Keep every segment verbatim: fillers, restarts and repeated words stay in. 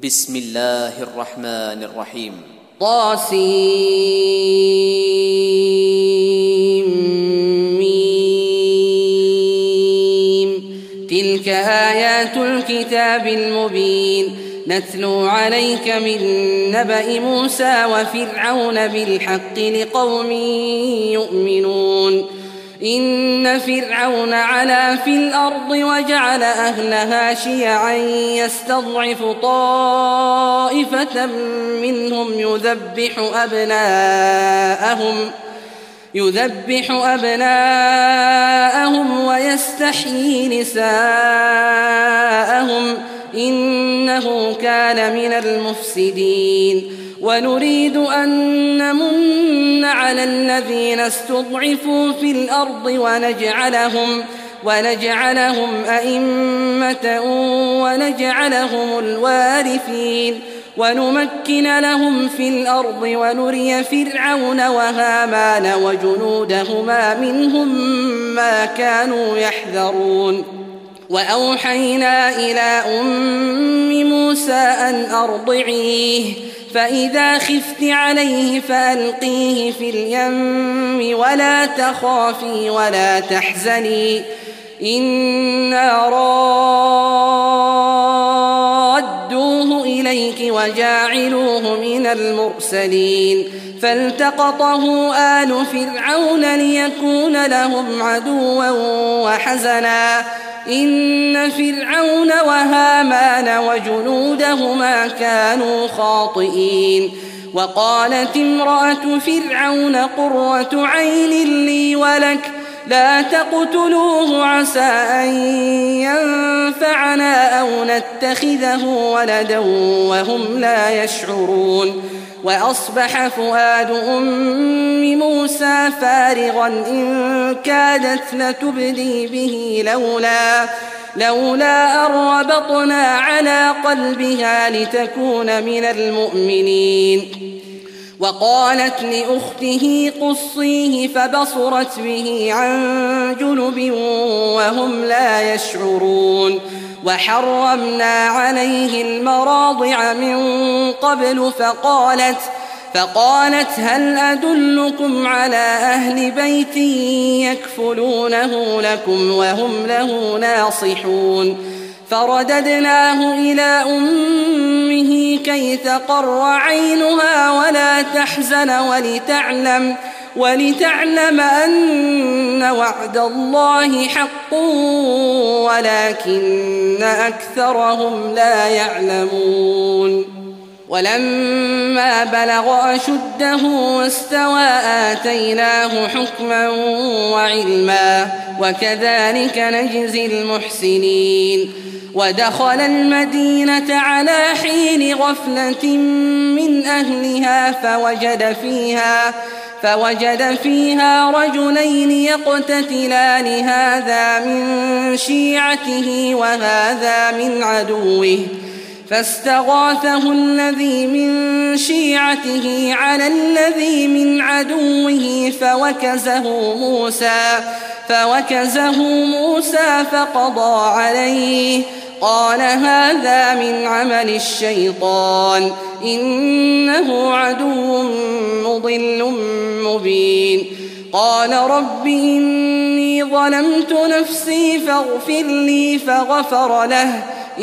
بسم الله الرحمن الرحيم. طاسيم. تلك آيات الكتاب المبين نتلو عليك من نبأ موسى وفرعون بالحق لقوم يؤمنون. إن فرعون علا في الأرض وجعل أهلها شيعا يستضعف طائفة منهم يذبح أبناءهم يذبح أبناءهم ويستحيي نساءهم إنه كان من المفسدين. ونريد أن نمن على الذين استضعفوا في الأرض ونجعلهم ونجعلهم أئمة ونجعلهم الوارثين ونمكن لهم في الأرض ونري فرعون وهامان وجنودهما منهم ما كانوا يحذرون. وأوحينا إلى أم موسى أن أرضعيه فإذا خفت عليه فألقيه في اليم ولا تخافي ولا تحزني إنا رادوه إليك وجاعلوه من المرسلين. فالتقطه آل فرعون ليكون لهم عدوا وحزنا إن فرعون وهامان وجنودهما كانوا خاطئين. وقالت امرأة فرعون قرة عين لي ولك لا تقتلوه عسى أن ينفعنا أو نتخذه ولدا وهم لا يشعرون. وأصبح فؤاد أم موسى فارغا إن كادت لتبدي به لولا لولا أن ربطنا على قلبها لتكون من المؤمنين. وقالت لأخته قصيه فبصرت به عن جنب وهم لا يشعرون. وحرمنا عليه المراضع من قبل فقالت فقالت هل أدلكم على أهل بيت يكفلونه لكم وهم له ناصحون. فرددناه إلى أمه كي تقر عينها ولا تحزن ولتعلم ولتعلم أن وعد الله حق ولكن أكثرهم لا يعلمون. ولما بلغ أشده واستوى آتيناه حكما وعلما وكذلك نجزي المحسنين. ودخل المدينة على حين غفلة من أهلها فوجد فيها فوجد فيها رجلين يقتتلان هذا من شيعته وهذا من عدوه فاستغاثه الذي من شيعته على الذي من عدوه فوكزه موسى فوكزه موسى فقضى عليه قال هذا من عمل الشيطان إنه عدو مضل مبين. قال رب إني ظلمت نفسي فاغفر لي فغفر له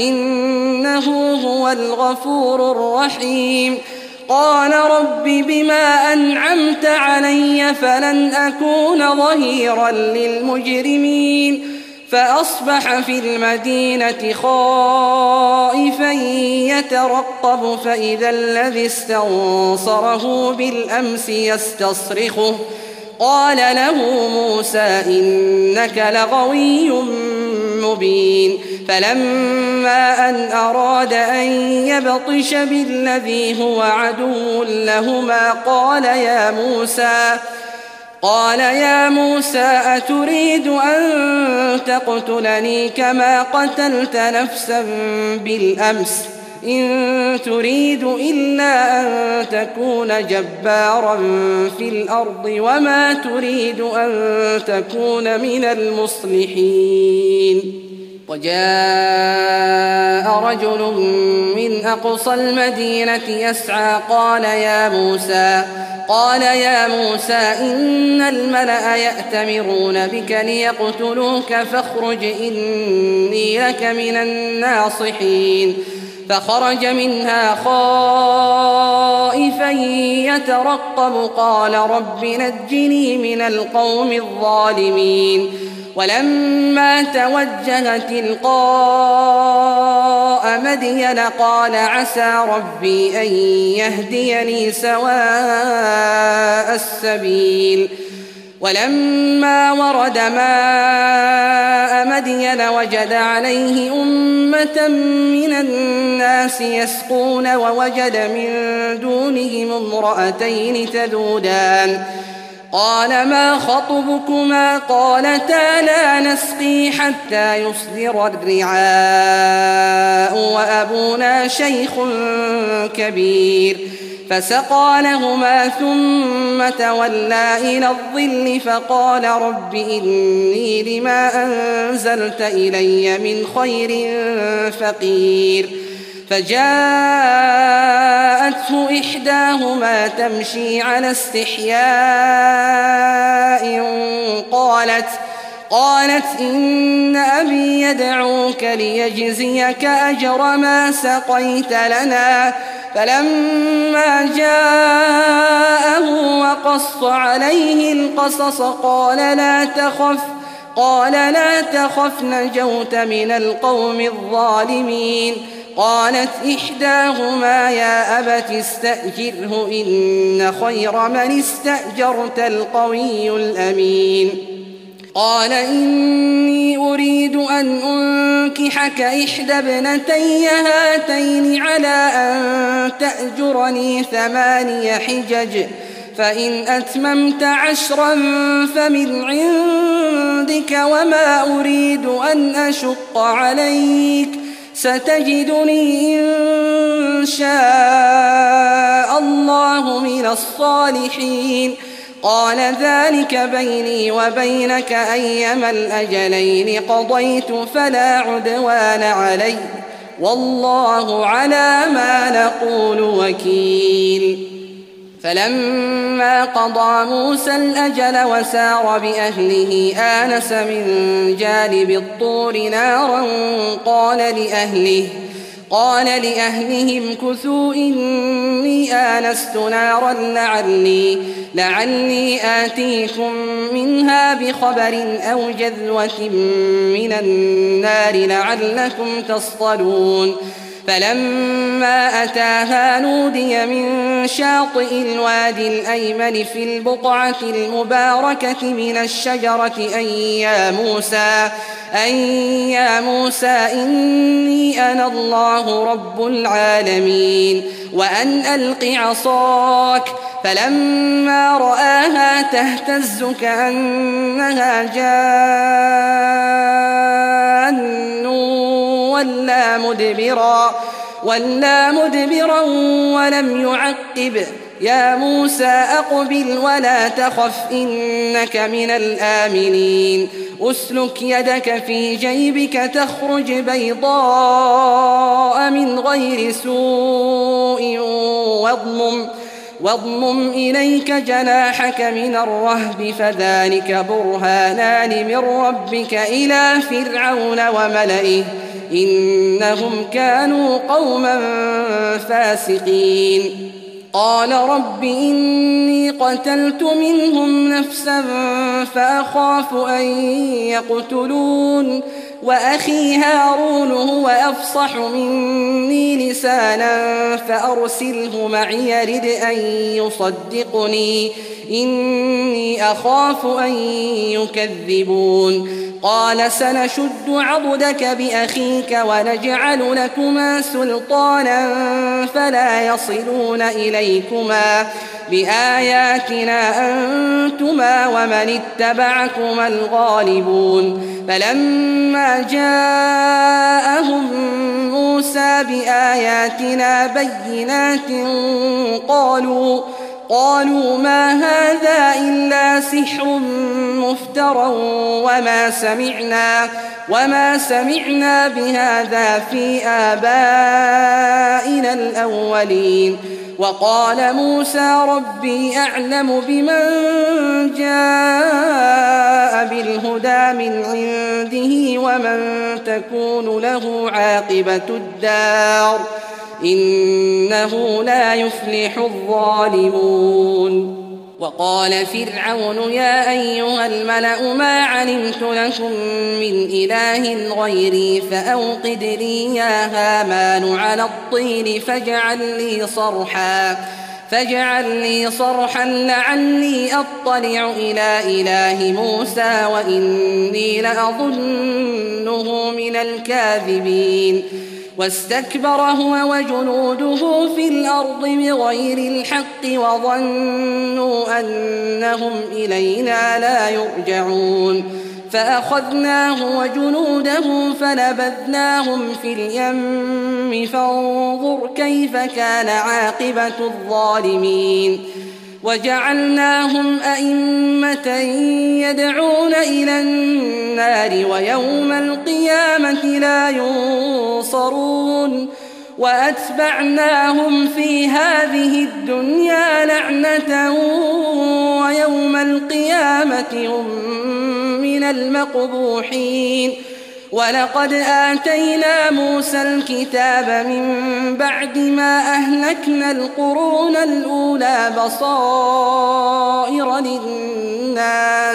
إنه هو الغفور الرحيم. قال رب بما أنعمت علي فلن أكون ظهيرا للمجرمين. فأصبح في المدينة خائفا يترقب فإذا الذي استنصره بالأمس يستصرخه قال له موسى إنك لغوي مبين. فلما أن أراد أن يبطش بالذي هو عدو لهما قال يا موسى قال يا موسى أتريد أن تقتلني كما قتلت نفسا بالأمس إن تريد إلا أن تكون جبارا في الأرض وما تريد أن تكون من المصلحين. وجاء رجل من أقصى المدينة يسعى قال يا موسى قال يا موسى إن الملأ يأتمرون بك ليقتلوك فاخرج إني لك من الناصحين فخرج منها خائفا يترقب قال رب نجني من القوم الظالمين ولما توجه تلقاء مدين قال عسى ربي أن يهديني سواء السبيل ولما ورد ماء مدين وجد عليه أمة من الناس يسقون ووجد من دونهم امرأتين تذودان قال ما خطبكما قالتا لا نسقي حتى يصدر الرعاء وأبونا شيخ كبير فسقى لهما ثم تولى إلى الظل فقال رب إني لما أنزلت إلي من خير فقير فجاءته إحداهما تمشي على استحياء قالت قالت إن أبي يدعوك ليجزيك أجر ما سقيت لنا فلما جاءه وقص عليه القصص قال لا تخف قال لا تخف نجوت من القوم الظالمين قالت إحداهما يا أبت استأجره إن خير من استأجرت القوي الأمين قال إني أريد أن أنكحك إحدى ابنتي هاتين على أن تأجرني ثماني حجج فإن أتممت عشرا فمن عندك وما أريد أن أشق عليك ستجدني إن شاء الله من الصالحين قال ذلك بيني وبينك أيما الأجلين قضيت فلا عدوان علي والله على ما نقول وكيل فلما قضى موسى الأجل وسار بأهله آنس من جانب الطور نارا قال لأهله قال لأهلهم كثوا إني آنست نارا لعلي, لعلي آتيكم منها بخبر أو جذوة من النار لعلكم تصطلون فلما أتاها نودي من شاطئ الوادي الأيمن في البقعة المباركة من الشجرة أن يا موسى أن يا موسى إني أنا الله رب العالمين وأن ألق عصاك فلما رآها تهتز كأنها جان ولا مدبرا ولا مدبرا ولم يعقب يا موسى أقبل ولا تخف إنك من الآمنين أسلك يدك في جيبك تخرج بيضاء من غير سوء واضمم واضمم إليك جناحك من الرهب فذلك برهانان من ربك إلى فرعون وملئه إنهم كانوا قوما فاسقين قال رب إني قتلت منهم نفسا فأخاف أن يقتلون وأخي هارون هو أفصح مني لسانا فأرسله معي يرد أن يصدقني إني أخاف أن يكذبون قال سنشد عضدك بأخيك ونجعل لكما سلطانا فلا يصلون إليكما بآياتنا أنتما ومن اتبعكما الغالبون فلما جاءهم موسى بآياتنا بينات قالوا قالوا ما هذا إلا سحر مفترى وما سمعنا, وما سمعنا بهذا في آبائنا الأولين. وقال موسى ربي أعلم بمن جاء بالهدى من عنده ومن تكون له عاقبة الدار إنه لا يفلح الظالمون. وقال فرعون يا أيها الملأ ما علمت لكم من إله غيري فأوقد لي يا هامان على الطين فاجعل لي صرحا فاجعل لي صرحا لعلي أطلع إلى إله موسى وإني لأظنه من الكاذبين. واستكبر هو وجنوده في الأرض بغير الحق وظنوا أنهم إلينا لا يرجعون فأخذناه وجنوده فنبذناهم في اليم فانظر كيف كان عاقبة الظالمين. وجعلناهم أئمة يدعون إلى النار ويوم القيامة لا ينصرون وأتبعناهم في هذه الدنيا لعنة ويوم القيامة هم من المقبوحين. ولقد آتينا موسى الكتاب من بعد ما أهلكنا القرون الأولى بصائر للناس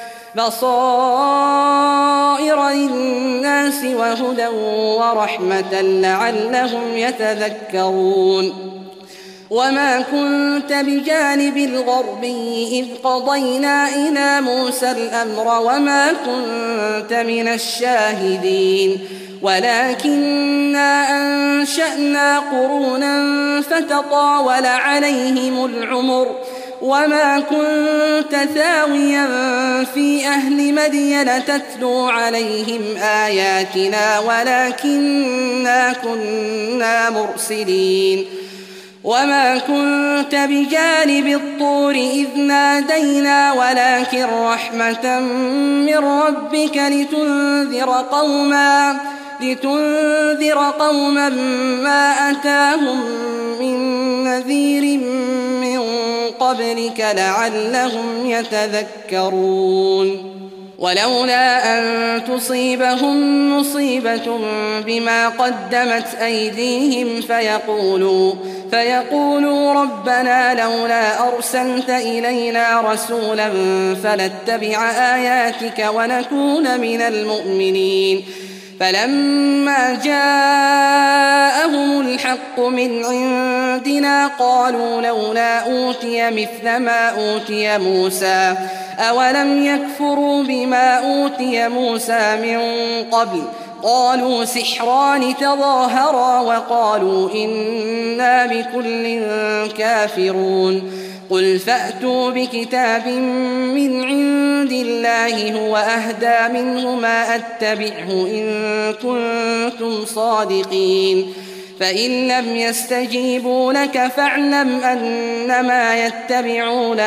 بصائر للناس وهدى ورحمة لعلهم يتذكرون. وما كنت بجانب الغربي إذ قضينا إلى موسى الأمر وما كنت من الشاهدين ولكننا أنشأنا قرونا فتطاول عليهم العمر وما كنت ثاويا في أهل مدين تتلو عليهم آياتنا ولكننا كنا مرسلين. وما كنت بجانب الطور إذ نادينا ولكن رحمة من ربك لتنذر قوما لتنذر قوما ما أتاهم من نذير من قبلك لعلهم يتذكرون. ولولا أن تصيبهم مصيبة بما قدمت أيديهم فيقولوا, فيقولوا ربنا لولا أرسلت إلينا رسولا فنتبع آياتك ونكون من المؤمنين. فلما جاءهم الحق من عندنا قالوا لولا أوتي مثل ما أوتي موسى أولم يكفروا بما أوتي موسى من قبل قالوا سحران تظاهرا وقالوا إنا بكل كافرون. قل فأتوا بكتاب من عند الله هو أهدى منه ما أتبعه إن كنتم صادقين. فإن لم يستجيبوا لك فاعلم أنما يتبعون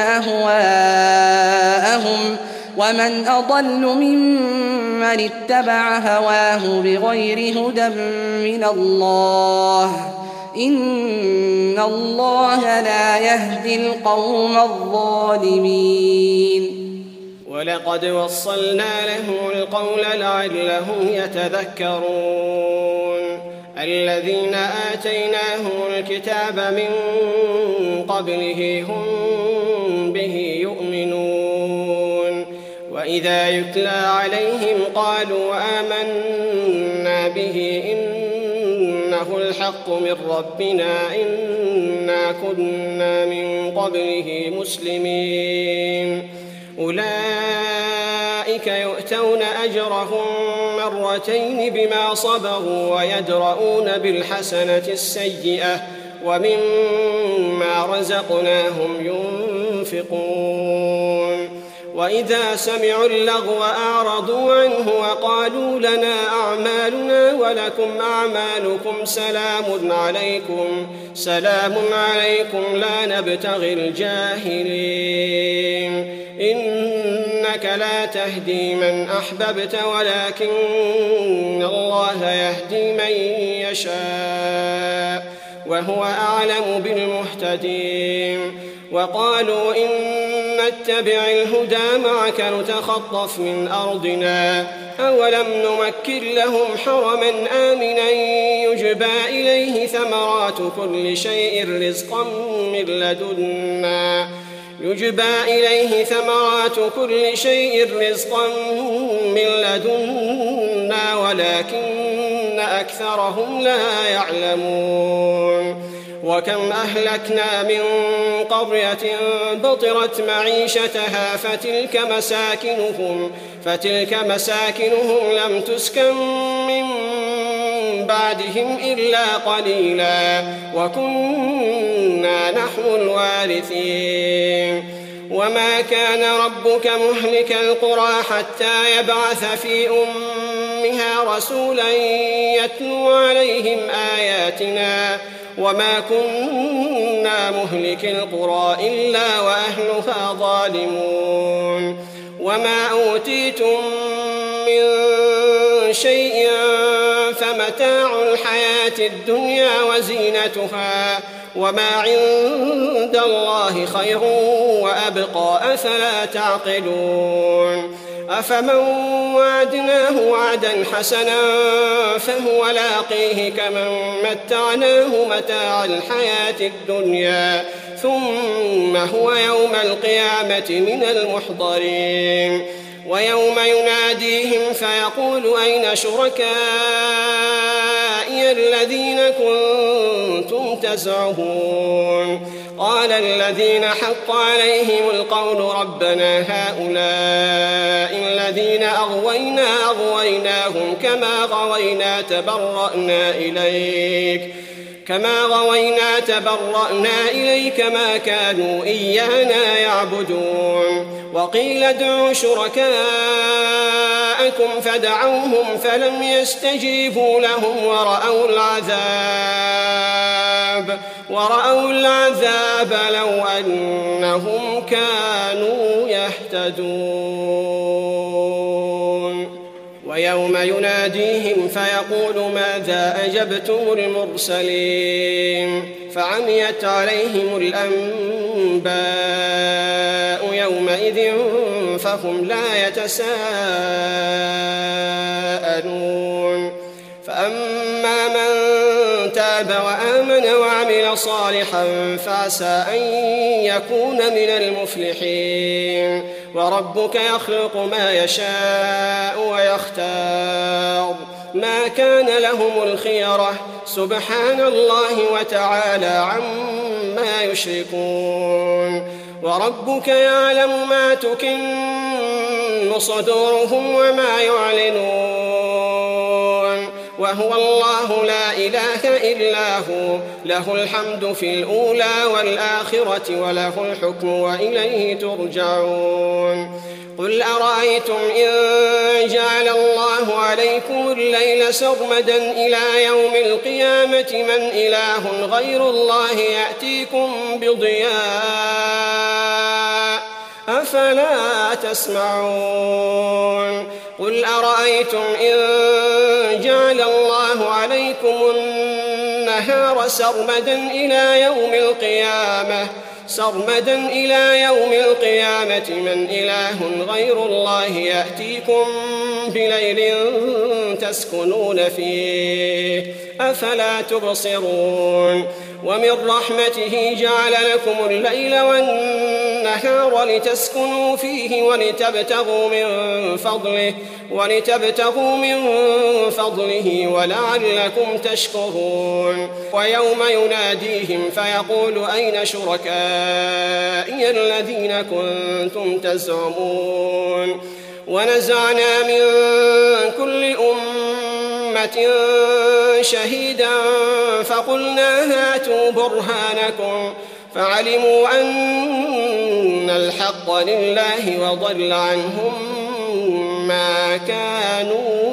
أهواءهم ومن أضل ممن اتبع هواه بغير هدى من الله إن الله لا يهدي القوم الظالمين. ولقد وصلنا له القول لعلهم يتذكرون. الذين آتيناهم الكتاب من قبله هم به يؤمنون وإذا يتلى عليهم قالوا آمنا به إنه الحق من ربنا إنا كنا من قبله مسلمين. أولئك يؤتون أجرهم مرتين بما صبروا ويدرؤون بالحسنة السيئة ومما رزقناهم ينفقون. وإذا سمعوا اللغو أعرضوا عنه وقالوا لنا أعمالنا ولكم أعمالكم سلام عليكم سلام عليكم لا نبتغي الجاهلين إنك لا تهدي من أحببت ولكن الله يهدي من يشاء وهو أعلم بالمهتدين وقالوا إن نتبع الهدى معك نتخطف من أرضنا أولم نمكن لهم حرما آمنا يجبى إليه ثمرات كل شيء رزقا من لدنا يجبى إليه ثمرات كل شيء رزقا من لدنا ولكن أكثرهم لا يعلمون وكم أهلكنا من قرية بطرت معيشتها فتلك مساكنهم فتلك مساكنهم لم تسكن من بعدهم إلا قليلا وكنا نحن الوارثين وما كان ربك مهلك القرى حتى يبعث في أمها رسولا يتلو عليهم آياتنا وما كنا مهلك القرى إلا وأهلها ظالمون وما أوتيتم من شيء فمتاع الحياة الدنيا وزينتها وما عند الله خير وأبقى أفلا تعقلون أفمن وعدناه وعدا حسنا فهو لاقيه كمن متعناه متاع الحياة الدنيا ثم هو يوم القيامة من المحضرين ويوم يناديهم فيقول أين شركائي الذين كنتم تزعمون قال الذين حق عليهم القول ربنا هؤلاء الذين أغوينا أغويناهم كما غوينا تبرأنا إليك كما غوينا تبرأنا إليك ما كانوا إيانا يعبدون وقيل ادعوا شركاءكم فدعوهم فلم يستجيبوا لهم ورأوا العذاب ورأوا العذاب لو أنهم كانوا يهتدون ويوم يناديهم فيقول ماذا أجبتم المرسلين فعميت عليهم الأنباء يومئذ فهم لا يتساءلون فأما من تاب وآمن وعمل صالحا فعسى أن يكون من المفلحين وربك يخلق ما يشاء ويختار ما كان لهم الخيرة سبحان الله وتعالى عما يشركون وربك يعلم ما تكن صدورهم وما يعلنون وهو الله لا إله إلا هو له الحمد في الأولى والآخرة وله الحكم وإليه ترجعون قل أرأيتم إن جعل الله عليكم الليل سرمدا إلى يوم القيامة من إله غير الله يأتيكم بضياء أفلا تسمعون قل أرأيتم إن جعل الله عليكم النهار سرمدا إلى يوم القيامة سرمدا إلى يوم القيامة من إله غير الله يأتيكم بليل تسكنون فيه أفلا تبصرون ومن رحمته جعل لكم الليل والنهار لتسكنوا فيه ولتبتغوا من فضله ولتبتغوا من فضله ولعلكم تشكرون ويوم يناديهم فيقول أين شركائي الذين كنتم تزعمون ونزعنا من كل أمة شهيدا فقلنا هاتوا برهانكم فعلموا أن الحق لله وضل عنهم ما كانوا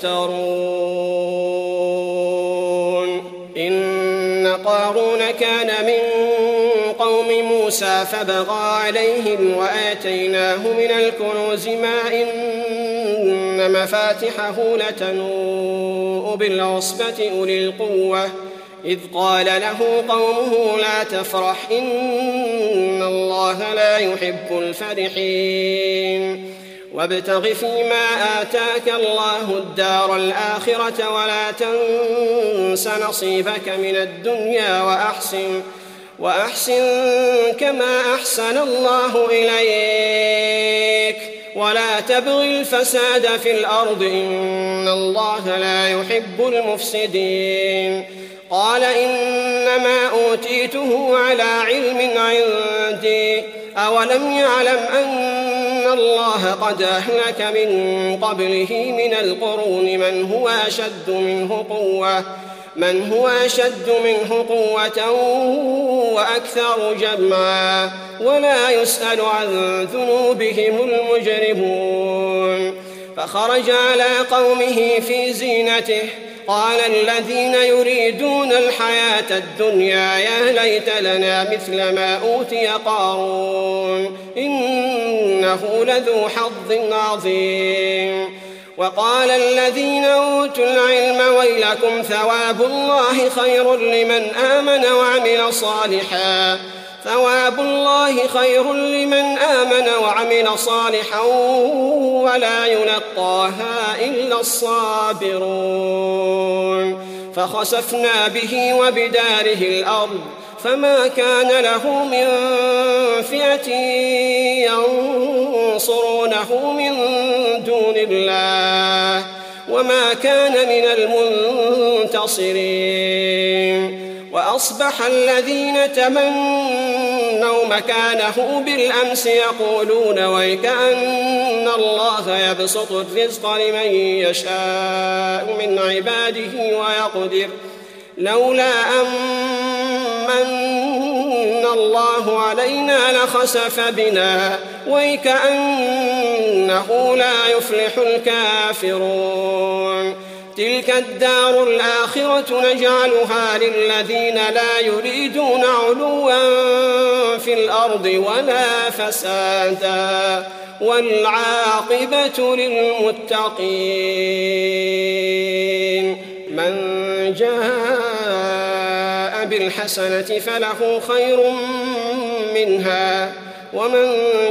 يفترون. إن قارون كان من قوم موسى فبغى عليهم وآتيناه من الكنوز ما إن مفاتحه لتنوء بالعصبة أولي القوة إذ قال له قومه لا تفرح إن الله لا يحب الفرحين وابتغ فيما آتاك الله الدار الآخرة ولا تنس نصيبك من الدنيا وأحسن وأحسن كما أحسن الله إليك ولا تبغ الفساد في الأرض إن الله لا يحب المفسدين. قال إنما أوتيته على علم عندي أولم يعلم أن الله قد أهلك من قبله من القرون من هو أشد منه قوة من هو أشد منه قوة وأكثر جمعا ولا يسأل عن ذنوبهم المجرمون. فخرج على قومه في زينته قال الذين يريدون الحياة الدنيا يا ليت لنا مثل ما أوتي قارون إنه لذو حظ عظيم. وقال الذين أوتوا العلم ويلكم ثواب الله خير لمن آمن وعمل صالحا ثواب الله خير لمن آمن وعمل صالحا ولا يلقاها إلا الصابرون. فخسفنا به وبداره الأرض فما كان له من فئة ينصرونه من دون الله وما كان من المنتصرين. وأصبح الذين تمنوا مكانه بالأمس يقولون ويكأن الله يبسط الرزق لمن يشاء من عباده ويقدر لولا أمن الله علينا لخسف بنا ويكأنه لا يفلح الكافرون. تلك الدار الآخرة نجعلها للذين لا يريدون علوا في الأرض ولا فسادا والعاقبة للمتقين. من جاء بالحسنة فله خير منها ومن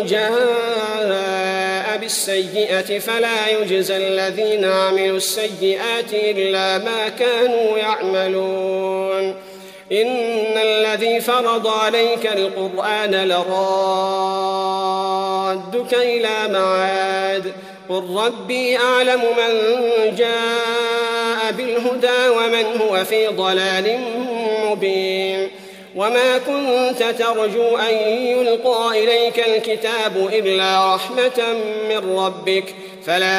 جاء بالسيئة فلا يجزى الذين عملوا السيئات إلا ما كانوا يعملون. إن الذي فرض عليك القرآن لرادك إلى معاد قل ربي أعلم من جاء بالهدى ومن هو في ضلال مبين. وما كنت ترجو أن يلقى إليك الكتاب إلا رحمة من ربك فلا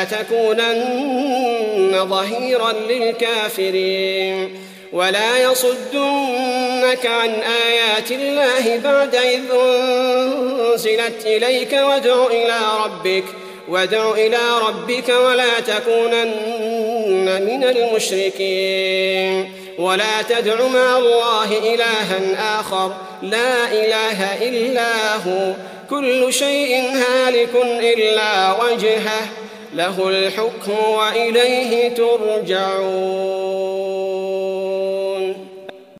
تكونن ظهيرا للكافرين. ولا يصدنك عن آيات الله بعد إذ أنزلت إليك وادع إلى ربك وادع إلى ربك ولا تكونن من المشركين. ولا تدع مع الله إلها آخر لا إله إلا هو كل شيء هالك إلا وجهه له الحكم وإليه ترجعون.